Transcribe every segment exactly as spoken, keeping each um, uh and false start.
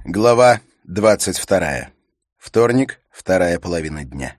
Глава двадцать вторая. Вторник, вторая половина дня.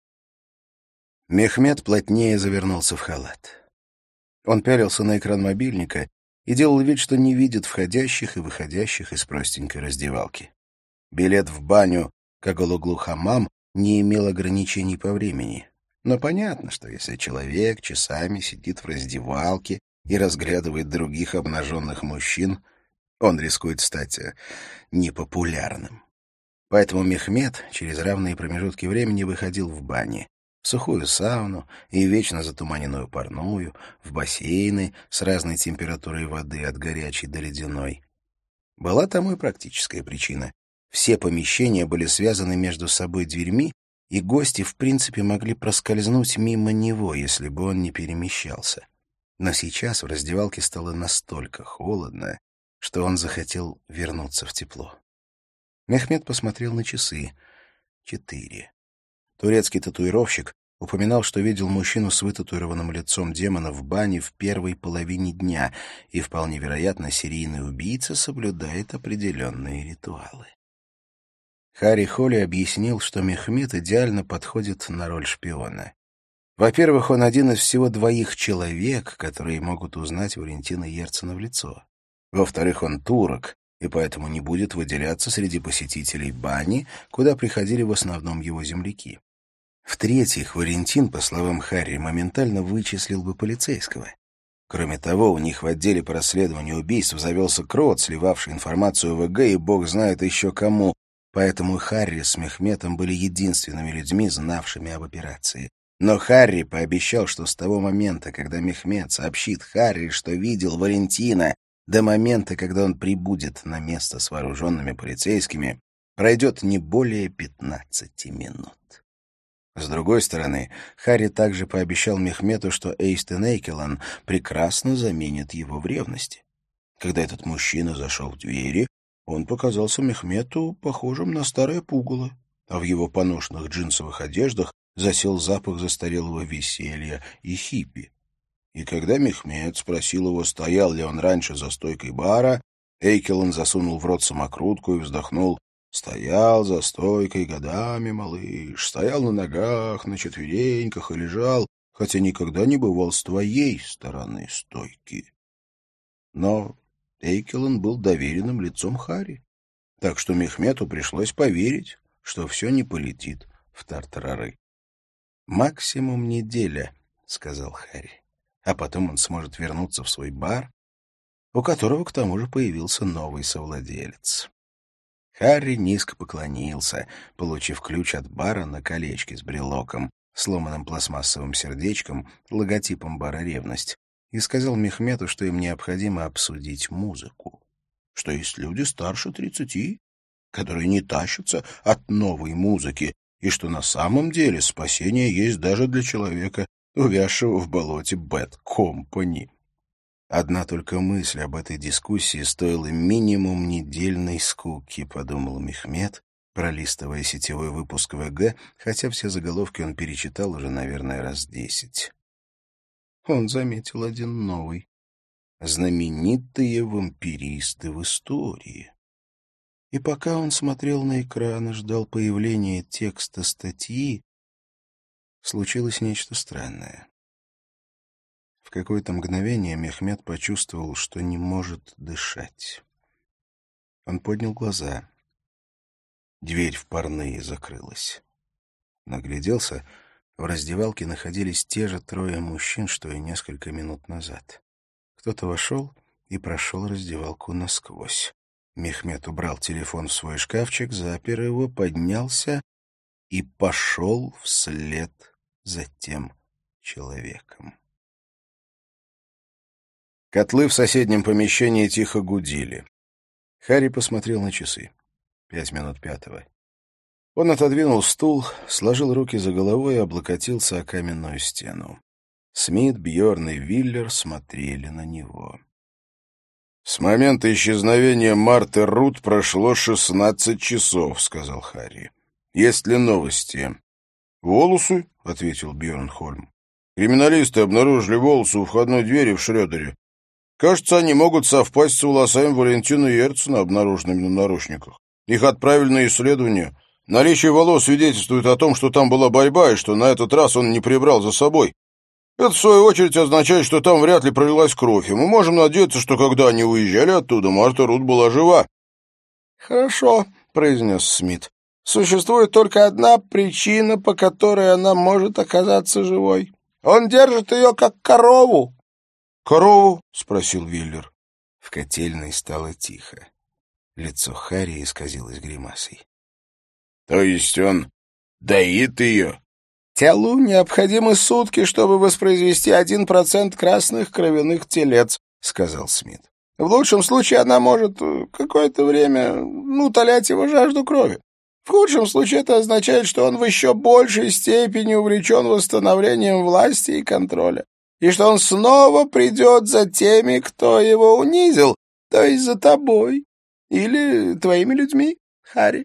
Мехмед плотнее завернулся в халат. Он пялился на экран мобильника и делал вид, что не видит входящих и выходящих из простенькой раздевалки. Билет в баню Кагалоглу Хаммам не имел ограничений по времени. Но понятно, что если человек часами сидит в раздевалке и разглядывает других обнаженных мужчин, он рискует стать непопулярным. Поэтому Мехмед через равные промежутки времени выходил в бани, в сухую сауну и вечно затуманенную парную, в бассейны с разной температурой воды от горячей до ледяной. Была тому и практическая причина. Все помещения были связаны между собой дверьми, и гости в принципе могли проскользнуть мимо него, если бы он не перемещался. Но сейчас в раздевалке стало настолько холодно, что он захотел вернуться в тепло. Мехмед посмотрел на часы. Четыре. Турецкий татуировщик упоминал, что видел мужчину с вытатуированным лицом демона в бане в первой половине дня, и вполне вероятно, серийный убийца соблюдает определенные ритуалы. Харри Холли объяснил, что Мехмед идеально подходит на роль шпиона. Во-первых, он один из всего двоих человек, которые могут узнать Валентина Ерцена в лицо. Во-вторых, он турок, и поэтому не будет выделяться среди посетителей бани, куда приходили в основном его земляки. В-третьих, Валентин, по словам Харри, моментально вычислил бы полицейского. Кроме того, у них в отделе по расследованию убийств завелся крот, сливавший информацию в ВГ, и бог знает еще кому, поэтому Харри с Мехметом были единственными людьми, знавшими об операции. Но Харри пообещал, что с того момента, когда Мехмед сообщит Харри, что видел Валентина, до момента, когда он прибудет на место с вооруженными полицейскими, пройдет не более пятнадцати минут. С другой стороны, Харри также пообещал Мехмету, что Эйстен Эйкелан прекрасно заменит его в ревности. Когда этот мужчина зашел в двери, он показался Мехмету похожим на старое пугало, а в его поношенных джинсовых одеждах засел запах застарелого веселья и хиппи. И когда Мехмед спросил его, стоял ли он раньше за стойкой бара, Эйкелан засунул в рот самокрутку и вздохнул. Стоял за стойкой годами, малыш, стоял на ногах, на четвереньках и лежал, хотя никогда не бывал с твоей стороны стойки. Но Эйкелан был доверенным лицом Харри, так что Мехмету пришлось поверить, что все не полетит в тартарары. «Максимум неделя», — сказал Харри. А потом он сможет вернуться в свой бар, у которого, к тому же, появился новый совладелец. Харри низко поклонился, получив ключ от бара на колечке с брелоком, сломанным пластмассовым сердечком, логотипом бара «Ревность», и сказал Мехмету, что им необходимо обсудить музыку, что есть люди старше тридцати, которые не тащатся от новой музыки, и что на самом деле спасение есть даже для человека, увязшего в болоте Бэд Компани. Одна только мысль об этой дискуссии стоила минимум недельной скуки, подумал Мехмед, пролистывая сетевой выпуск ВГ, хотя все заголовки он перечитал уже, наверное, раз десять. Он заметил один новый. Знаменитые вампиристы в истории. И пока он смотрел на экран и ждал появления текста статьи, случилось нечто странное. В какое-то мгновение Мехмед почувствовал, что не может дышать. Он поднял глаза. Дверь в парные закрылась. Нагляделся. В раздевалке находились те же трое мужчин, что и несколько минут назад. Кто-то вошел и прошел раздевалку насквозь. Мехмед убрал телефон в свой шкафчик, запер его, поднялся и пошел вслед за тем человеком. Котлы в соседнем помещении тихо гудели. Харри посмотрел на часы. Пять минут пятого. Он отодвинул стул, сложил руки за головой и облокотился о каменную стену. Смит, Бьорн и Виллер смотрели на него. «С момента исчезновения Марты Рут прошло шестнадцать часов», — сказал Харри. «Есть ли новости?» «Волосы», — ответил Бьорн Хольм. «Криминалисты обнаружили волосы у входной двери в Шрёдере. Кажется, они могут совпасть с волосами Валентина Ерцена, обнаруженными на наручниках. Их отправили на исследование. Наличие волос свидетельствует о том, что там была борьба, и что на этот раз он не прибрал за собой. Это, в свою очередь, означает, что там вряд ли пролилась кровь, и мы можем надеяться, что когда они уезжали оттуда, Марта Рут была жива». «Хорошо», — произнес Смит. «Существует только одна причина, по которой она может оказаться живой. Он держит ее как корову». «Корову?» — спросил Виллер. В котельной стало тихо. Лицо Харри исказилось гримасой. «То есть он доит ее?» «Телу необходимы сутки, чтобы воспроизвести один процент красных кровяных телец», — сказал Смит. «В лучшем случае она может какое-то время ну, утолять его жажду крови. В худшем случае это означает, что он в еще большей степени увлечен восстановлением власти и контроля, и что он снова придет за теми, кто его унизил, то есть за тобой или твоими людьми, Харри».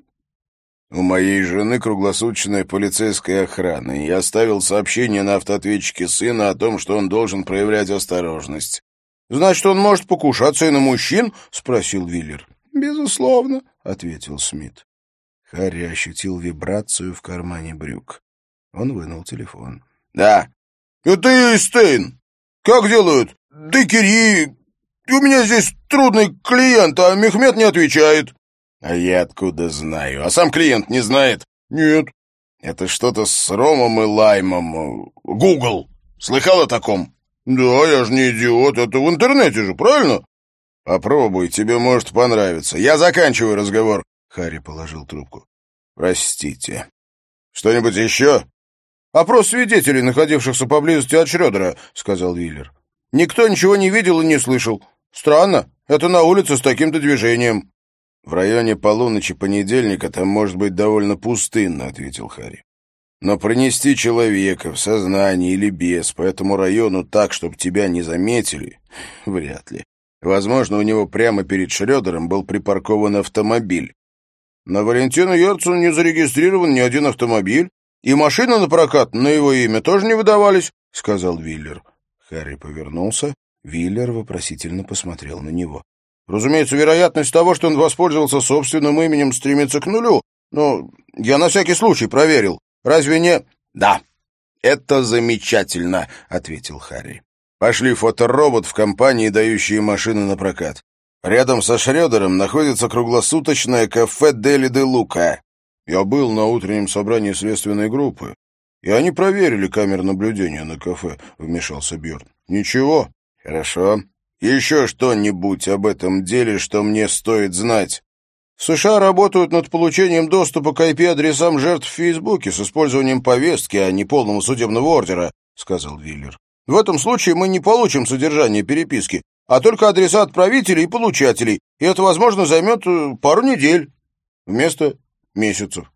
«У моей жены круглосуточная полицейская охрана, и я оставил сообщение на автоответчике сына о том, что он должен проявлять осторожность». «Значит, он может покушаться и на мужчин?» — спросил Виллер. «Безусловно», — ответил Смит. Харри ощутил вибрацию в кармане брюк. Он вынул телефон. «Да». «Это Стейн. Как делают? Декери. У меня здесь трудный клиент, а Мехмед не отвечает». «А я откуда знаю? А сам клиент не знает?» «Нет». «Это что-то с ромом и лаймом. Гугл. Слыхал о таком?» «Да, я же не идиот. Это в интернете же, правильно?» «Попробуй, тебе может понравиться. Я заканчиваю разговор». Харри положил трубку. «Простите. Что-нибудь еще?» «Опрос свидетелей, находившихся поблизости от Шрёдера», — сказал Виллер. «Никто ничего не видел и не слышал. Странно. Это на улице с таким-то движением». «В районе полуночи понедельника там может быть довольно пустынно», — ответил Харри. «Но пронести человека в сознании или без по этому району так, чтобы тебя не заметили, вряд ли. Возможно, у него прямо перед Шрёдером был припаркован автомобиль. На Валентину Йорцу не зарегистрирован ни один автомобиль, и машины на прокат на его имя тоже не выдавались», — сказал Виллер. Харри повернулся. Виллер вопросительно посмотрел на него. «Разумеется, вероятность того, что он воспользовался собственным именем, стремится к нулю, но я на всякий случай проверил. Разве не...» «Да, это замечательно», — ответил Харри. «Пошли фоторобот в компании, дающие машины на прокат. Рядом со Шрёдером находится круглосуточное кафе «Дели де Лука». Я был на утреннем собрании следственной группы, и они проверили камеры наблюдения на кафе», — вмешался Бьорн. «Ничего. Хорошо. Еще что-нибудь об этом деле, что мне стоит знать?» «В США работают над получением доступа к ай пи-адресам жертв в Фейсбуке с использованием повестки, а не полного судебного ордера», — сказал Виллер. «В этом случае мы не получим содержание переписки, а только адреса отправителей и получателей, и это, возможно, займет пару недель вместо месяцев».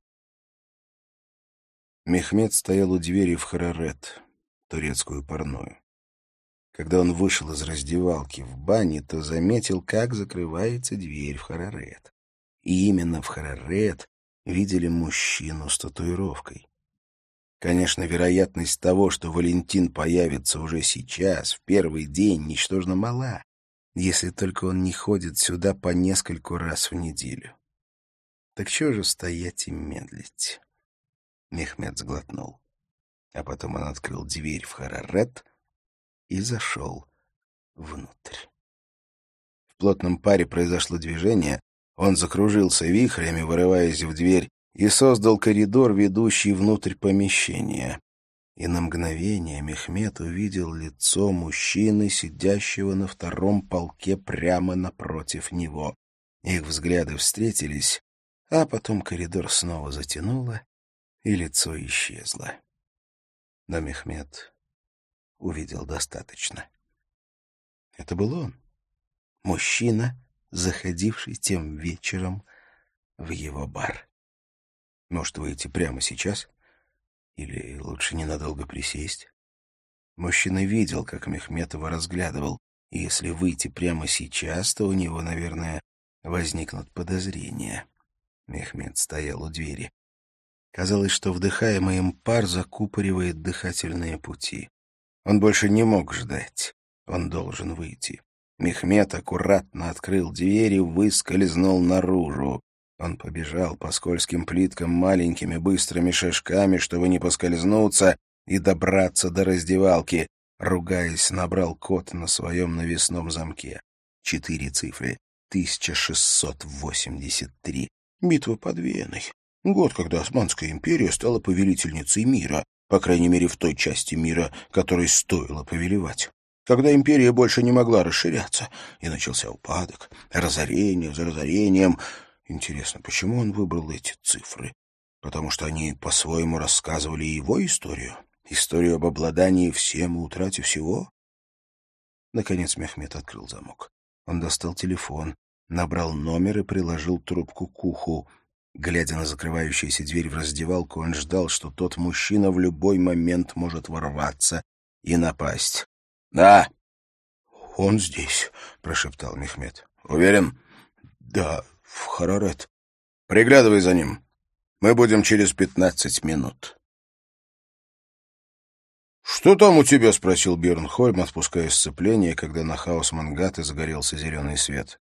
Мехмед стоял у двери в Харарет, турецкую парную. Когда он вышел из раздевалки в бане, то заметил, как закрывается дверь в Харарет. И именно в Харарет видели мужчину с татуировкой. Конечно, вероятность того, что Валентин появится уже сейчас, в первый день, ничтожно мала, если только он не ходит сюда по нескольку раз в неделю. Так чего же стоять и медлить? Мехмед сглотнул. А потом он открыл дверь в Харарет и зашел внутрь. В плотном паре произошло движение, он закружился вихрями, вырываясь в дверь, и создал коридор, ведущий внутрь помещения. И на мгновение Мехмед увидел лицо мужчины, сидящего на втором полке прямо напротив него. Их взгляды встретились, а потом коридор снова затянуло, и лицо исчезло. Но Мехмед увидел достаточно. Это был он, мужчина, заходивший тем вечером в его бар. Может, выйти прямо сейчас? Или лучше ненадолго присесть? Мужчина видел, как Мехмед его разглядывал, и если выйти прямо сейчас, то у него, наверное, возникнут подозрения. Мехмед стоял у двери. Казалось, что вдыхаемый им пар закупоривает дыхательные пути. Он больше не мог ждать. Он должен выйти. Мехмед аккуратно открыл дверь и выскользнул наружу. Он побежал по скользким плиткам маленькими быстрыми шажками, чтобы не поскользнуться и добраться до раздевалки. Ругаясь, набрал код на своем навесном замке. Четыре цифры. тысяча шестьсот восемьдесят три. Битва под Веной. Год, когда Османская империя стала повелительницей мира, по крайней мере в той части мира, которой стоило повелевать. Когда империя больше не могла расширяться, и начался упадок, разорение за разорением. Интересно, почему он выбрал эти цифры? Потому что они по-своему рассказывали его историю? Историю об обладании всем и утрате всего? Наконец Мехмед открыл замок. Он достал телефон, набрал номер и приложил трубку к уху. Глядя на закрывающуюся дверь в раздевалку, он ждал, что тот мужчина в любой момент может ворваться и напасть. «Да!» «Он здесь», — прошептал Мехмед. «Уверен?» «Да, в Харарет». «Приглядывай за ним. Мы будем через пятнадцать минут». «Что там у тебя?» — спросил Бьернхольм, отпуская сцепление, когда на хаос Мангаты загорелся зеленый свет.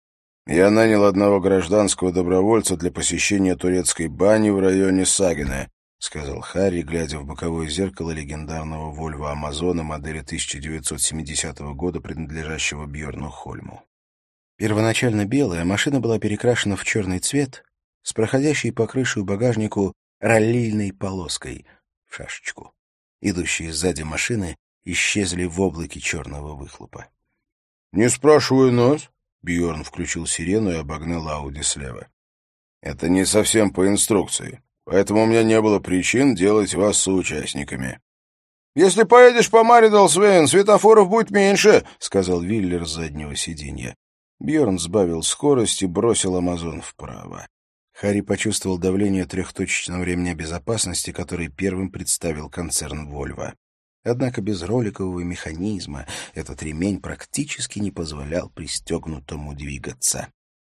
«Я нанял одного гражданского добровольца для посещения турецкой бани в районе Сагине», — сказал Харри, глядя в боковое зеркало легендарного Вольво Амазона модели тысяча девятьсот семидесятого года, принадлежащего Бьерну Хольму. Первоначально белая, машина была перекрашена в черный цвет с проходящей по крыше и багажнику раллийной полоской в шашечку. Идущие сзади машины исчезли в облаке черного выхлопа. «Не спрашивай нас», — Бьерн включил сирену и обогнал Ауди слева. «Это не совсем по инструкции, поэтому у меня не было причин делать вас соучастниками». «Если поедешь по Маридалсвейн, светофоров будет меньше», — сказал Виллер с заднего сиденья. Бьерн сбавил скорость и бросил Амазон вправо. Харри почувствовал давление трехточечного ремня безопасности, который первым представил концерн «Вольво». Однако без роликового механизма этот ремень практически не позволял пристегнутому двигаться.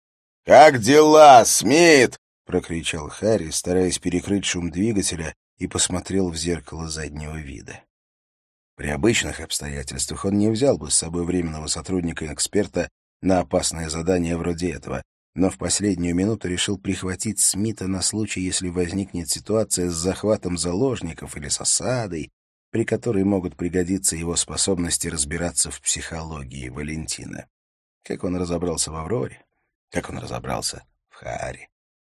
«Как дела, Смит?» — прокричал Харри, стараясь перекрыть шум двигателя, и посмотрел в зеркало заднего вида. При обычных обстоятельствах он не взял бы с собой временного сотрудника-эксперта на опасное задание вроде этого, но в последнюю минуту решил прихватить Смита на случай, если возникнет ситуация с захватом заложников или с осадой, при которой могут пригодиться его способности разбираться в психологии Валентина. Как он разобрался в «Авроре», как он разобрался в Харри.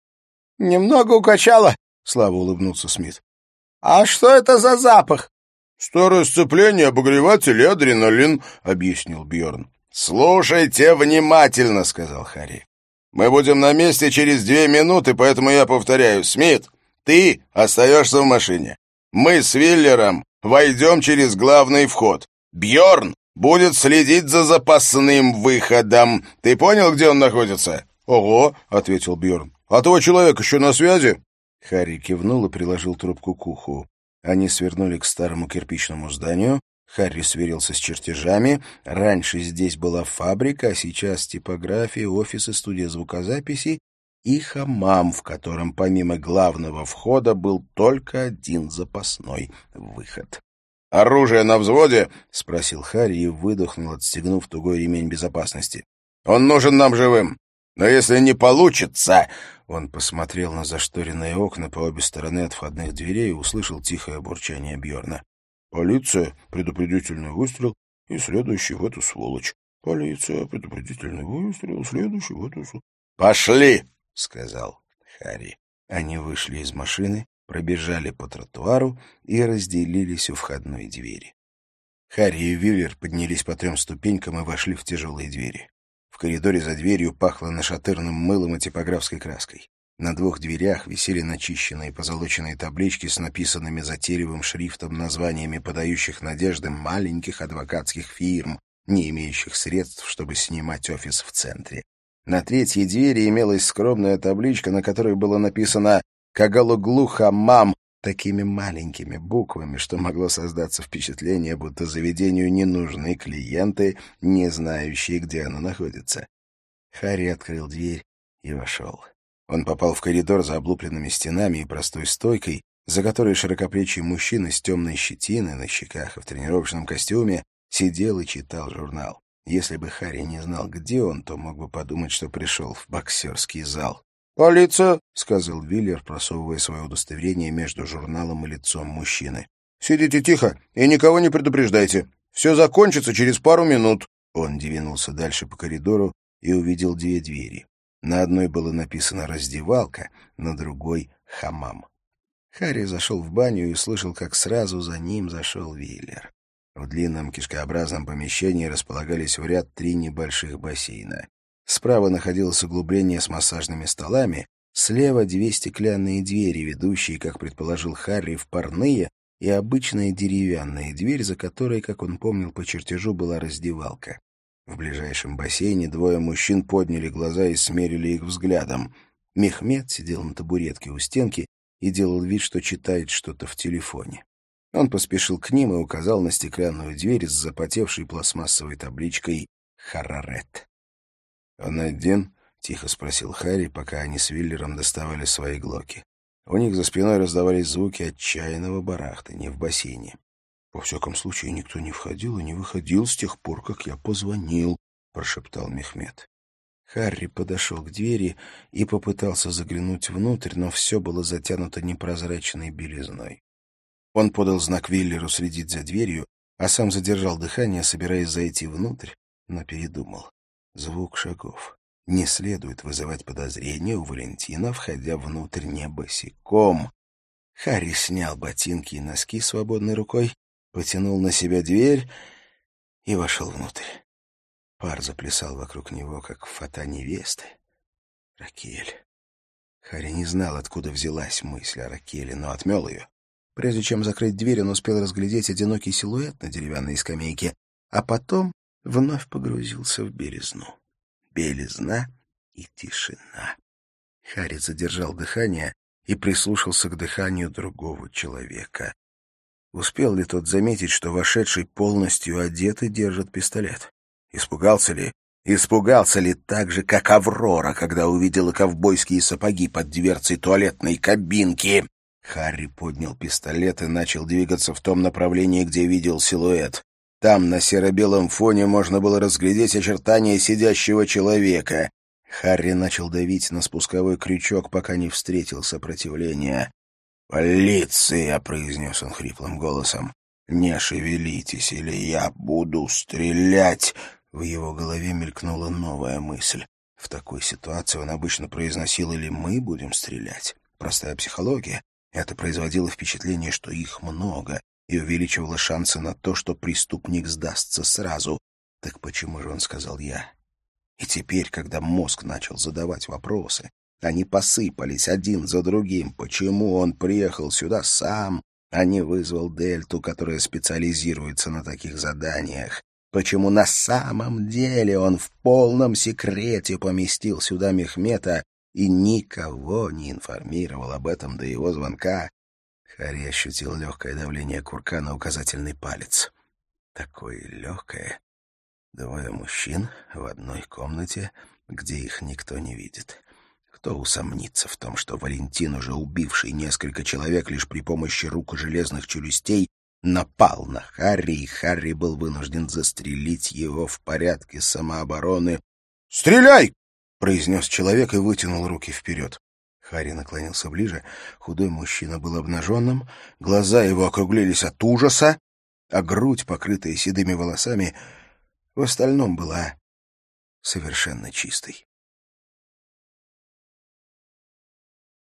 «Немного укачало», — слабо улыбнулся Смит. «А что это за запах?» «Старое сцепление, обогреватель и адреналин», — объяснил Бьерн. «Слушайте внимательно», — сказал Харри. «Мы будем на месте через две минуты, поэтому я повторяю. Смит, ты остаешься в машине. Мы с Виллером войдем через главный вход. Бьерн будет следить за запасным выходом. Ты понял, где он находится?» «Ого», — ответил Бьерн. «А твой человек еще на связи?» Харри кивнул и приложил трубку к уху. Они свернули к старому кирпичному зданию. Харри сверился с чертежами. Раньше здесь была фабрика, а сейчас типография, офисы, студия звукозаписи и хамам, в котором помимо главного входа был только один запасной выход. «Оружие на взводе?» — спросил Харри и выдохнул, отстегнув тугой ремень безопасности. «Он нужен нам живым. Но если не получится...» Он посмотрел на зашторенные окна по обе стороны от входных дверей и услышал тихое бурчание Бьерна. «Полиция, предупредительный выстрел и следующий в эту сволочь. Полиция, предупредительный выстрел, следующий в эту сволочь». «Пошли!» — сказал Харри. Они вышли из машины, пробежали по тротуару и разделились у входной двери. Харри и Виллер поднялись по трем ступенькам и вошли в тяжелые двери. В коридоре за дверью пахло нашатырным мылом и типографской краской. На двух дверях висели начищенные позолоченные таблички с написанными затеревым шрифтом названиями подающих надежды маленьких адвокатских фирм, не имеющих средств, чтобы снимать офис в центре. На третьей двери имелась скромная табличка, на которой было написано «Кагалуглу хамам» такими маленькими буквами, что могло создаться впечатление, будто заведению не нужны клиенты, не знающие, где оно находится. Харри открыл дверь и вошел. Он попал в коридор за облупленными стенами и простой стойкой, за которой широкоплечий мужчина с темной щетиной на щеках и в тренировочном костюме сидел и читал журнал. Если бы Харри не знал, где он, то мог бы подумать, что пришел в боксерский зал. «Полиция», — сказал Виллер, просовывая свое удостоверение между журналом и лицом мужчины. «Сидите тихо и никого не предупреждайте. Все закончится через пару минут». Он двинулся дальше по коридору и увидел две двери. На одной было написано «раздевалка», на другой — «хамам». Харри зашел в баню и услышал, как сразу за ним зашел Виллер. В длинном кишкообразном помещении располагались в ряд три небольших бассейна. Справа находилось углубление с массажными столами, слева две стеклянные двери, ведущие, как предположил Харри, в парные, и обычная деревянная дверь, за которой, как он помнил по чертежу, была раздевалка. В ближайшем бассейне двое мужчин подняли глаза и смерили их взглядом. Мехмед сидел на табуретке у стенки и делал вид, что читает что-то в телефоне. Он поспешил к ним и указал на стеклянную дверь с запотевшей пластмассовой табличкой «Харарет». «Он один?» — тихо спросил Харри, пока они с Виллером доставали свои глоки. У них за спиной раздавались звуки отчаянного барахтания в бассейне. «Во всяком случае, никто не входил и не выходил с тех пор, как я позвонил», — прошептал Мехмед. Харри подошел к двери и попытался заглянуть внутрь, но все было затянуто непрозрачной белизной. Он подал знак Виллеру следить за дверью, а сам задержал дыхание, собираясь зайти внутрь, но передумал. Звук шагов. Не следует вызывать подозрения у Валентина, входя внутрь не босиком. Харри снял ботинки и носки свободной рукой, потянул на себя дверь и вошел внутрь. Пар заплясал вокруг него, как фата невесты. Ракель. Харри не знал, откуда взялась мысль о Ракеле, но отмел ее. Прежде чем закрыть дверь, он успел разглядеть одинокий силуэт на деревянной скамейке, а потом вновь погрузился в белизну. Белизна и тишина. Харри задержал дыхание и прислушался к дыханию другого человека. Успел ли тот заметить, что вошедший полностью одет и держит пистолет? Испугался ли? Испугался ли так же, как Аврора, когда увидела ковбойские сапоги под дверцей туалетной кабинки? Харри поднял пистолет и начал двигаться в том направлении, где видел силуэт. Там, на серо-белом фоне, можно было разглядеть очертания сидящего человека. Харри начал давить на спусковой крючок, пока не встретил сопротивления. «Полиция!» — произнес он хриплым голосом. «Не шевелитесь, или я буду стрелять!» В его голове мелькнула новая мысль. В такой ситуации он обычно произносил «или мы будем стрелять». Простая психология. Это производило впечатление, что их много, и увеличивало шансы на то, что преступник сдастся сразу. Так почему же он сказал «я»? И теперь, когда мозг начал задавать вопросы, они посыпались один за другим. Почему он приехал сюда сам, а не вызвал Дельту, которая специализируется на таких заданиях? Почему на самом деле он в полном секрете поместил сюда Мехмета и никого не информировал об этом до его звонка? Харри ощутил легкое давление курка на указательный палец. Такое легкое. Двое мужчин в одной комнате, где их никто не видит. Кто усомнится в том, что Валентин, уже убивший несколько человек лишь при помощи рук и железных челюстей, напал на Харри, и Харри был вынужден застрелить его в порядке самообороны. «Стреляй!» — произнес человек и вытянул руки вперед. Харри наклонился ближе. Худой мужчина был обнаженным, глаза его округлились от ужаса, а грудь, покрытая седыми волосами, в остальном была совершенно чистой.